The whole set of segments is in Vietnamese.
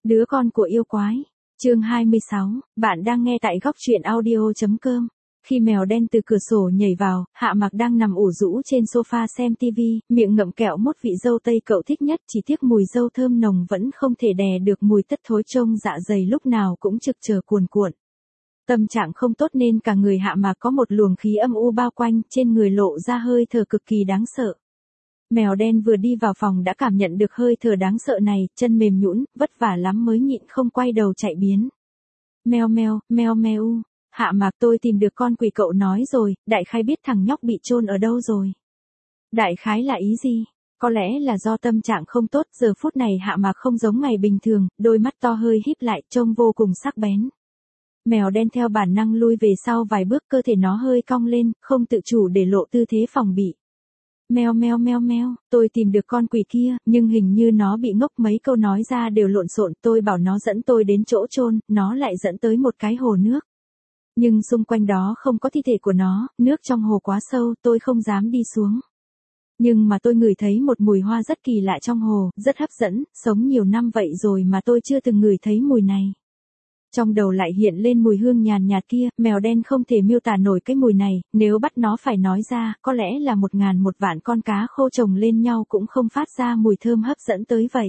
Đứa con của yêu quái. Chương 26, bạn đang nghe tại góc truyện audio.com. Khi mèo đen từ cửa sổ nhảy vào, Hạ Mặc đang nằm ủ rũ trên sofa xem tivi, miệng ngậm kẹo mốt vị dâu tây cậu thích nhất, chỉ tiếc mùi dâu thơm nồng vẫn không thể đè được mùi tất thối trông dạ dày lúc nào cũng trực chờ cuồn cuộn. Tâm trạng không tốt nên cả người Hạ Mặc có một luồng khí âm u bao quanh, trên người lộ ra hơi thở cực kỳ đáng sợ. Mèo đen vừa đi vào phòng đã cảm nhận được hơi thở đáng sợ này, chân mềm nhũn, vất vả lắm mới nhịn không quay đầu chạy biến. Meo meo, meo meo. Hạ Mặc, tôi tìm được con quỷ cậu nói rồi, đại khái biết thằng nhóc bị chôn ở đâu rồi. Đại khái là ý gì? Có lẽ là do tâm trạng không tốt, giờ phút này Hạ Mặc không giống ngày bình thường, đôi mắt to hơi híp lại, trông vô cùng sắc bén. Mèo đen theo bản năng lui về sau vài bước, cơ thể nó hơi cong lên, không tự chủ để lộ tư thế phòng bị. Meo meo meo meo, tôi tìm được con quỷ kia, nhưng hình như nó bị ngốc, mấy câu nói ra đều lộn xộn, tôi bảo nó dẫn tôi đến chỗ chôn, nó lại dẫn tới một cái hồ nước. Nhưng xung quanh đó không có thi thể của nó, nước trong hồ quá sâu, tôi không dám đi xuống. Nhưng mà tôi ngửi thấy một mùi hoa rất kỳ lạ trong hồ, rất hấp dẫn, sống nhiều năm vậy rồi mà tôi chưa từng ngửi thấy mùi này. Trong đầu lại hiện lên mùi hương nhàn nhạt kia, mèo đen không thể miêu tả nổi cái mùi này, nếu bắt nó phải nói ra, có lẽ là 1000 con cá khô chồng lên nhau cũng không phát ra mùi thơm hấp dẫn tới vậy.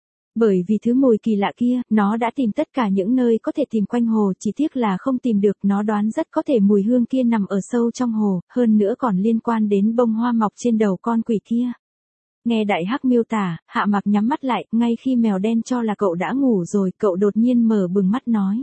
Bởi vì thứ mùi kỳ lạ kia, nó đã tìm tất cả những nơi có thể tìm quanh hồ, chỉ tiếc là không tìm được, nó đoán rất có thể mùi hương kia nằm ở sâu trong hồ, hơn nữa còn liên quan đến bông hoa mọc trên đầu con quỷ kia. Nghe đại hắc miêu tả, Hạ Mặc nhắm mắt lại, ngay khi mèo đen cho là cậu đã ngủ rồi, cậu đột nhiên mở bừng mắt nói.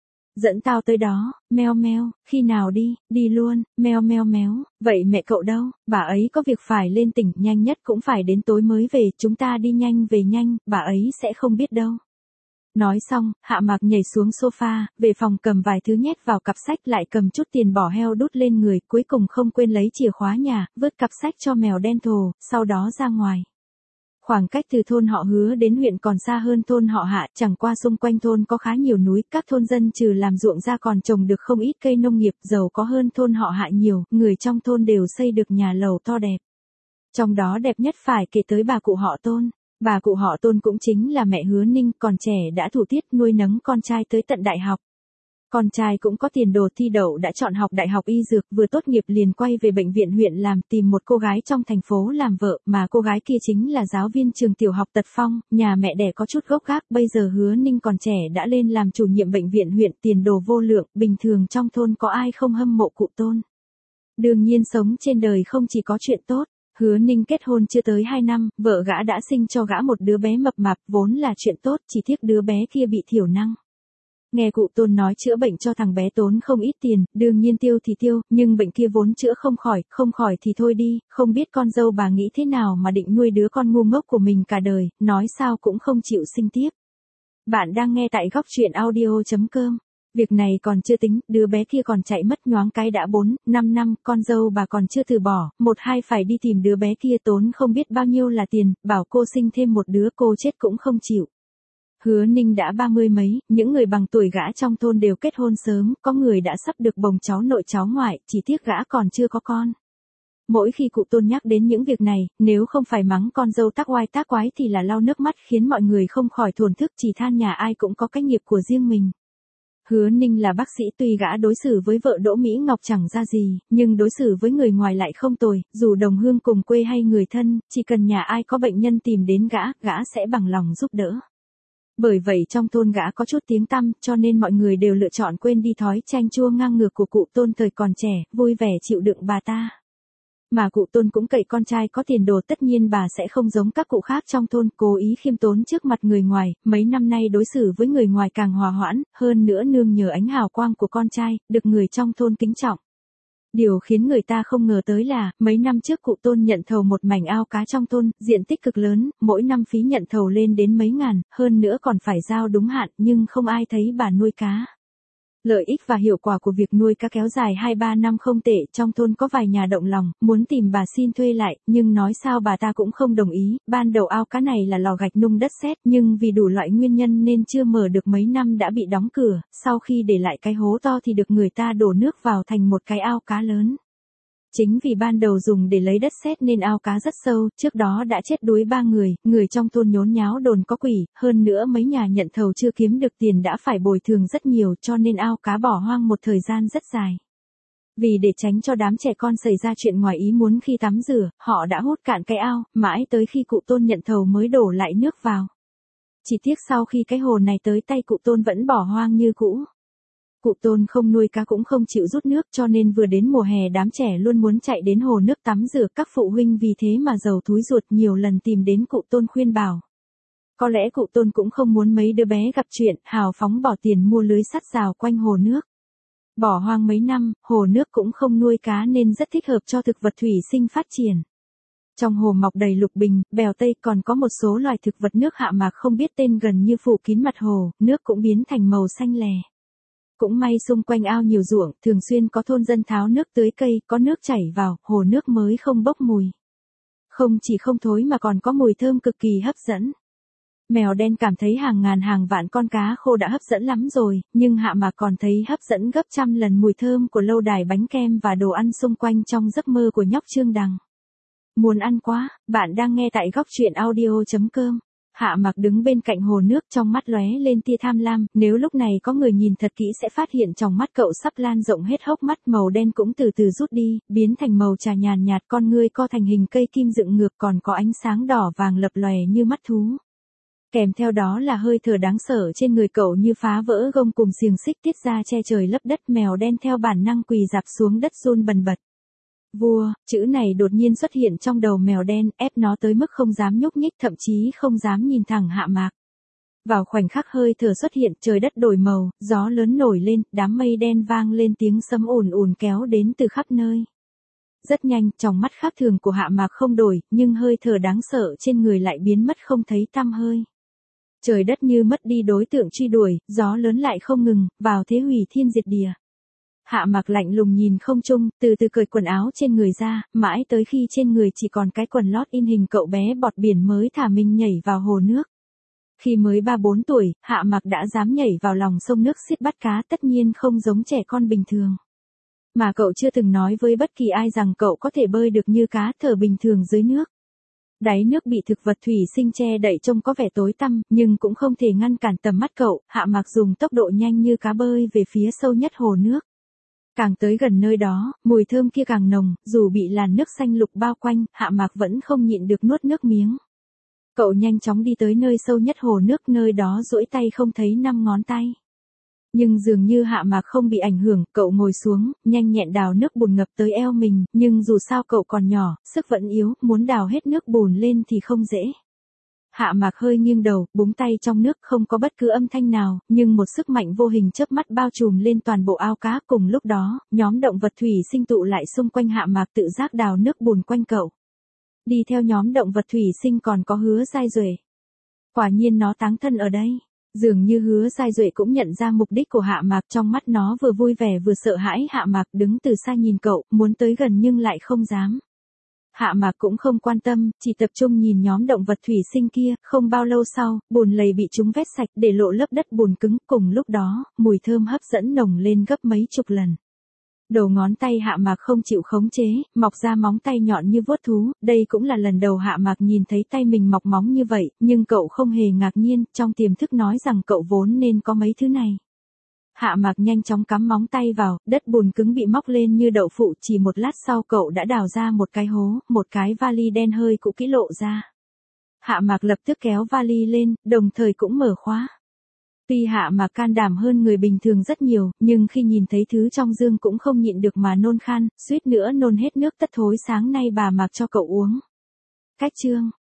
Dẫn tao tới đó, meo meo, khi nào đi luôn, meo meo méo, vậy mẹ cậu đâu, bà ấy có việc phải lên tỉnh, nhanh nhất cũng phải đến tối mới về, chúng ta đi nhanh về nhanh, bà ấy sẽ không biết đâu. Nói xong, Hạ Mặc nhảy xuống sofa, về phòng cầm vài thứ nhét vào cặp sách, lại cầm chút tiền bò heo đút lên người, cuối cùng không quên lấy chìa khóa nhà, vứt cặp sách cho mèo đen thồ, sau đó ra ngoài. Khoảng cách từ thôn họ Hứa đến huyện còn xa hơn thôn họ Hạ, chẳng qua xung quanh thôn có khá nhiều núi, các thôn dân trừ làm ruộng ra còn trồng được không ít cây nông nghiệp, giàu có hơn thôn họ Hạ nhiều, người trong thôn đều xây được nhà lầu to đẹp. Trong đó đẹp nhất phải kể tới bà cụ họ Tôn. Bà cụ họ Tôn cũng chính là mẹ Hứa Ninh, còn trẻ đã thủ tiết nuôi nấng con trai tới tận đại học. Con trai cũng có tiền đồ thi đậu, đã chọn học đại học y dược, vừa tốt nghiệp liền quay về bệnh viện huyện làm, tìm một cô gái trong thành phố làm vợ, mà cô gái kia chính là giáo viên trường tiểu học Tật Phong, nhà mẹ đẻ có chút gốc gác, bây giờ Hứa Ninh còn trẻ đã lên làm chủ nhiệm bệnh viện huyện, tiền đồ vô lượng, bình thường trong thôn có ai không hâm mộ cụ Tôn. Đương nhiên sống trên đời không chỉ có chuyện tốt. Hứa Ninh kết hôn chưa tới 2 năm, vợ gã đã sinh cho gã một đứa bé mập mạp, vốn là chuyện tốt, chỉ tiếc đứa bé kia bị thiểu năng. Nghe cụ Tôn nói chữa bệnh cho thằng bé tốn không ít tiền, đương nhiên tiêu thì tiêu, nhưng bệnh kia vốn chữa không khỏi thì thôi đi, không biết con dâu bà nghĩ thế nào mà định nuôi đứa con ngu ngốc của mình cả đời, nói sao cũng không chịu sinh tiếp. Bạn đang nghe tại góc truyện audio.com. Việc này còn chưa tính, đứa bé kia còn chạy mất nhoáng cái đã 4-5 năm, con dâu bà còn chưa từ bỏ, 1-2 phải đi tìm đứa bé kia tốn không biết bao nhiêu là tiền, bảo cô sinh thêm một đứa cô chết cũng không chịu. Hứa Ninh đã 30 mấy, những người bằng tuổi gã trong thôn đều kết hôn sớm, có người đã sắp được bồng cháu nội cháu ngoại, chỉ tiếc gã còn chưa có con. Mỗi khi cụ Tôn nhắc đến những việc này, nếu không phải mắng con dâu tác oai tác quái thì là lau nước mắt, khiến mọi người không khỏi thổn thức, chỉ than nhà ai cũng có cái nghiệp của riêng mình. Hứa Ninh là bác sĩ, tuy gã đối xử với vợ Đỗ Mỹ Ngọc chẳng ra gì, nhưng đối xử với người ngoài lại không tồi, dù đồng hương cùng quê hay người thân, chỉ cần nhà ai có bệnh nhân tìm đến gã sẽ bằng lòng giúp đỡ. Bởi vậy trong thôn gã có chút tiếng tăm, cho nên mọi người đều lựa chọn quên đi thói chanh chua ngang ngược của cụ Tôn thời còn trẻ, vui vẻ chịu đựng bà ta. Mà cụ Tôn cũng cậy con trai có tiền đồ, tất nhiên bà sẽ không giống các cụ khác trong thôn, cố ý khiêm tốn trước mặt người ngoài, mấy năm nay đối xử với người ngoài càng hòa hoãn, hơn nữa nương nhờ ánh hào quang của con trai, được người trong thôn kính trọng. Điều khiến người ta không ngờ tới là, mấy năm trước cụ Tôn nhận thầu một mảnh ao cá trong thôn, diện tích cực lớn, mỗi năm phí nhận thầu lên đến mấy ngàn, hơn nữa còn phải giao đúng hạn, nhưng không ai thấy bà nuôi cá. Lợi ích và hiệu quả của việc nuôi cá kéo dài 2-3 năm không tệ, trong thôn có vài nhà động lòng, muốn tìm bà xin thuê lại, nhưng nói sao bà ta cũng không đồng ý, ban đầu ao cá này là lò gạch nung đất sét, nhưng vì đủ loại nguyên nhân nên chưa mở được mấy năm đã bị đóng cửa, sau khi để lại cái hố to thì được người ta đổ nước vào thành một cái ao cá lớn. Chính vì ban đầu dùng để lấy đất sét nên ao cá rất sâu, trước đó đã chết đuối 3 người, người trong thôn nhốn nháo đồn có quỷ, hơn nữa mấy nhà nhận thầu chưa kiếm được tiền đã phải bồi thường rất nhiều cho nên ao cá bỏ hoang một thời gian rất dài. Vì để tránh cho đám trẻ con xảy ra chuyện ngoài ý muốn khi tắm rửa, họ đã hút cạn cái ao, mãi tới khi cụ Tôn nhận thầu mới đổ lại nước vào. Chỉ tiếc sau khi cái hồ này tới tay cụ Tôn vẫn bỏ hoang như cũ. Cụ Tôn không nuôi cá cũng không chịu rút nước cho nên vừa đến mùa hè đám trẻ luôn muốn chạy đến hồ nước tắm rửa, các phụ huynh vì thế mà giàu thúi ruột nhiều lần tìm đến cụ Tôn khuyên bảo. Có lẽ cụ Tôn cũng không muốn mấy đứa bé gặp chuyện, hào phóng bỏ tiền mua lưới sắt rào quanh hồ nước. Bỏ hoang mấy năm, hồ nước cũng không nuôi cá nên rất thích hợp cho thực vật thủy sinh phát triển. Trong hồ mọc đầy lục bình, bèo tây, còn có một số loài thực vật nước hạ mạc không biết tên gần như phủ kín mặt hồ, nước cũng biến thành màu xanh lè. Cũng may xung quanh ao nhiều ruộng, thường xuyên có thôn dân tháo nước tưới cây, có nước chảy vào, hồ nước mới không bốc mùi. Không chỉ không thối mà còn có mùi thơm cực kỳ hấp dẫn. Mèo đen cảm thấy hàng ngàn hàng vạn con cá khô đã hấp dẫn lắm rồi, nhưng Hạ Mạc còn thấy hấp dẫn gấp trăm lần mùi thơm của lâu đài bánh kem và đồ ăn xung quanh trong giấc mơ của nhóc Trương Đằng. Muốn ăn quá, bạn đang nghe tại góc truyện audio.com. Hạ Mạc đứng bên cạnh hồ nước, trong mắt lóe lên tia tham lam, nếu lúc này có người nhìn thật kỹ sẽ phát hiện trong mắt cậu sắp lan rộng hết hốc mắt, màu đen cũng từ từ rút đi, biến thành màu trà nhàn nhạt, con ngươi co thành hình cây kim dựng ngược, còn có ánh sáng đỏ vàng lập lòe như mắt thú. Kèm theo đó là hơi thở đáng sợ trên người cậu như phá vỡ gông cùm xiềng xích tiết ra che trời lấp đất, mèo đen theo bản năng quỳ rạp xuống đất run bần bật. Vua, chữ này đột nhiên xuất hiện trong đầu mèo đen, ép nó tới mức không dám nhúc nhích, thậm chí không dám nhìn thẳng Hạ Mạc. Vào khoảnh khắc hơi thở xuất hiện, trời đất đổi màu, gió lớn nổi lên, đám mây đen vang lên tiếng sấm ồn ồn kéo đến từ khắp nơi. Rất nhanh, trong mắt khác thường của Hạ Mạc không đổi, nhưng hơi thở đáng sợ trên người lại biến mất không thấy tăm hơi. Trời đất như mất đi đối tượng truy đuổi, gió lớn lại không ngừng, vào thế hủy thiên diệt địa. Hạ Mạc lạnh lùng nhìn không trung, từ từ cởi quần áo trên người ra, mãi tới khi trên người chỉ còn cái quần lót in hình cậu bé bọt biển mới thả mình nhảy vào hồ nước. Khi mới 3-4 tuổi, Hạ Mạc đã dám nhảy vào lòng sông nước xiết bắt cá, tất nhiên không giống trẻ con bình thường. Mà cậu chưa từng nói với bất kỳ ai rằng cậu có thể bơi được như cá thở bình thường dưới nước. Đáy nước bị thực vật thủy sinh che đậy trông có vẻ tối tăm, nhưng cũng không thể ngăn cản tầm mắt cậu, Hạ Mạc dùng tốc độ nhanh như cá bơi về phía sâu nhất hồ nước. Càng tới gần nơi đó, mùi thơm kia càng nồng, dù bị làn nước xanh lục bao quanh, Hạ Mạc vẫn không nhịn được nuốt nước miếng. Cậu nhanh chóng đi tới nơi sâu nhất hồ nước, nơi đó duỗi tay không thấy 5 ngón tay. Nhưng dường như Hạ Mạc không bị ảnh hưởng, cậu ngồi xuống, nhanh nhẹn đào nước bùn ngập tới eo mình, nhưng dù sao cậu còn nhỏ, sức vẫn yếu, muốn đào hết nước bùn lên thì không dễ. Hạ Mạc hơi nghiêng đầu, búng tay trong nước, không có bất cứ âm thanh nào, nhưng một sức mạnh vô hình chớp mắt bao trùm lên toàn bộ ao cá. Cùng lúc đó, nhóm động vật thủy sinh tụ lại xung quanh Hạ Mạc tự giác đào nước bùn quanh cậu. Đi theo nhóm động vật thủy sinh còn có Hứa Giai Duệ. Quả nhiên nó táng thân ở đây. Dường như Hứa Giai Duệ cũng nhận ra mục đích của Hạ Mạc, trong mắt nó vừa vui vẻ vừa sợ hãi. Hạ Mạc đứng từ xa nhìn cậu, muốn tới gần nhưng lại không dám. Hạ Mạc cũng không quan tâm, chỉ tập trung nhìn nhóm động vật thủy sinh kia. Không bao lâu sau, bùn lầy bị chúng vét sạch để lộ lớp đất bùn cứng. Cùng lúc đó, mùi thơm hấp dẫn nồng lên gấp mấy chục lần. Đầu ngón tay Hạ Mạc không chịu khống chế, mọc ra móng tay nhọn như vuốt thú. Đây cũng là lần đầu Hạ Mạc nhìn thấy tay mình mọc móng như vậy, nhưng cậu không hề ngạc nhiên, trong tiềm thức nói rằng cậu vốn nên có mấy thứ này. Hạ Mạc nhanh chóng cắm móng tay vào, đất bùn cứng bị móc lên như đậu phụ, chỉ một lát sau cậu đã đào ra một cái hố, một cái vali đen hơi cũ kỹ lộ ra. Hạ Mạc lập tức kéo vali lên, đồng thời cũng mở khóa. Tuy Hạ Mạc can đảm hơn người bình thường rất nhiều, nhưng khi nhìn thấy thứ trong dương cũng không nhịn được mà nôn khan, suýt nữa nôn hết nước tất thối sáng nay bà Mạc cho cậu uống. Cách chương